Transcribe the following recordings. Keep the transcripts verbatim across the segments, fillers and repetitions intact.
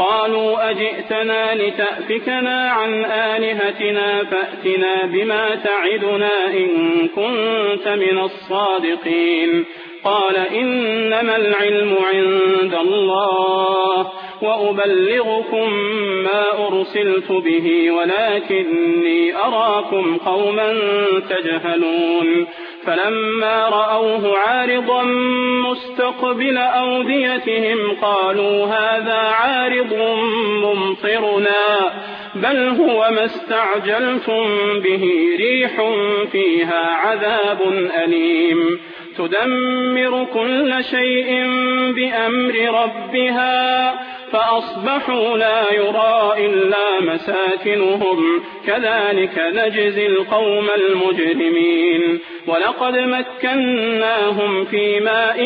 قالوا أجئتنا لتأفكنا عن آلهتنا فأتنا بما تعدنا إن كنت من الصادقين قال إنما العلم عند الله وأبلغكم ما أرسلت به ولكني أراكم قوما تجهلون فلما رأوه عارضا مستقبل أوديتهم قالوا هذا عارض ممطرنا بل هو ما استعجلتم به ريح فيها عذاب أليم تدمر كل شيء بأمر ربها فأصبحوا لا يرى إلا مساكنهم كذلك نجزي القوم المجرمين ولقد مكناهم في ماء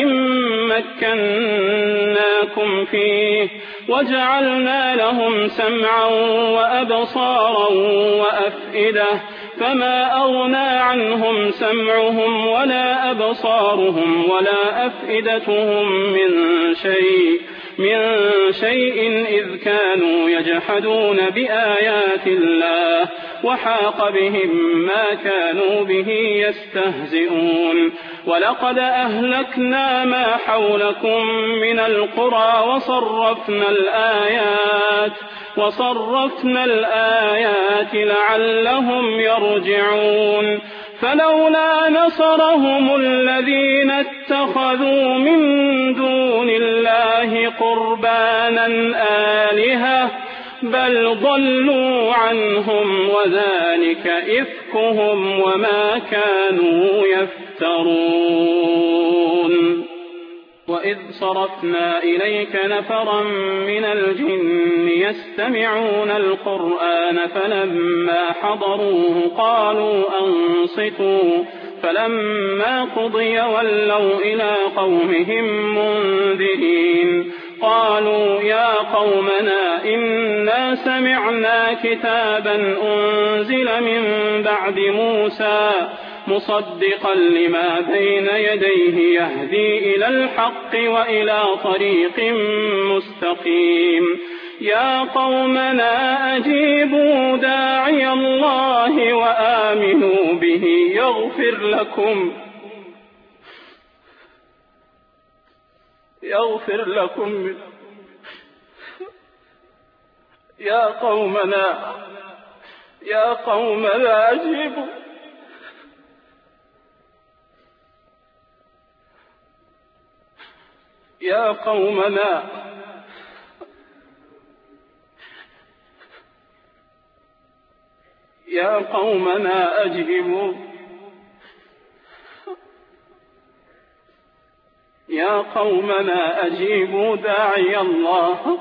مكناكم فيه وجعلنا لهم سمعا وأبصارا وأفئدة فما أغنى عنهم سمعهم ولا أبصارهم ولا أفئدتهم من شيء من شيء إذ كانوا يجحدون بآيات الله وحاق بهم ما كانوا به يستهزئون ولقد أهلكنا ما حولكم من القرى وصرفنا الآيات وصرفنا الآيات لعلهم يرجعون فلولا نصرهم الذين اتخذوا من دون الله قربانا آلهة بل ضلوا عنهم وذلك إفكهم وما كانوا يفترون وإذ صرفنا إليك نفرا من الجن يستمعون القرآن فلما حضروه قالوا أنصتوا فلما قضي ولوا إلى قومهم منذرين قالوا يا قومنا إنا سمعنا كتابا أنزل من بعد موسى مصدقا لما بين يديه يهدي إلى الحق وإلى طريق مستقيم يا قومنا أجيبوا داعي الله وآمنوا به يغفر لكم يغفر لكم يا قومنا يا قومنا أجيبوا يا قومنا يا قومنا أجيبوا يا قومنا أجيبوا داعي الله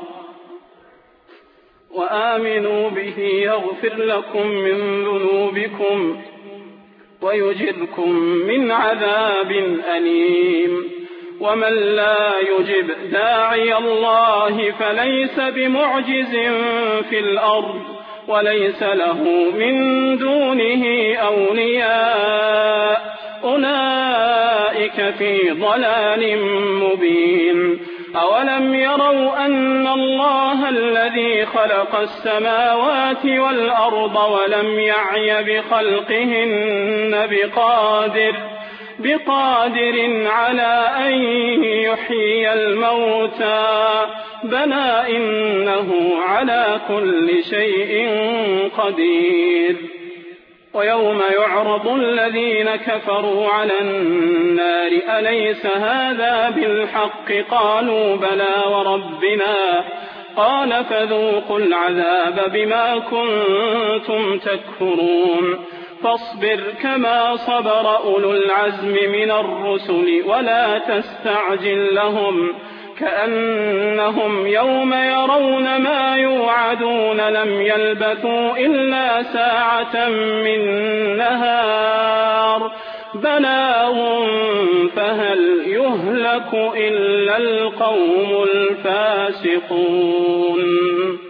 وآمنوا به يغفر لكم من ذنوبكم ويجركم من عذاب أليم ومن لا يجب داعي الله فليس بمعجز في الأرض وليس له من دونه أولياء أولئك في ضلال مبين أولم يروا أن الله الذي خلق السماوات والأرض ولم يعي بخلقهن بقادر بقادر على أن يحيي الموتى بلى إنه على كل شيء قدير ويوم يعرض الذين كفروا على النار أليس هذا بالحق قالوا بلى وربنا قال فذوقوا العذاب بما كنتم تكفرون فاصبر كما صبر أولو العزم من الرسل ولا تستعجل لهم كأنهم يوم يرون ما يوعدون لم يلبثوا إلا ساعة من نهار بلاغ فهل يهلك إلا القوم الفاسقون.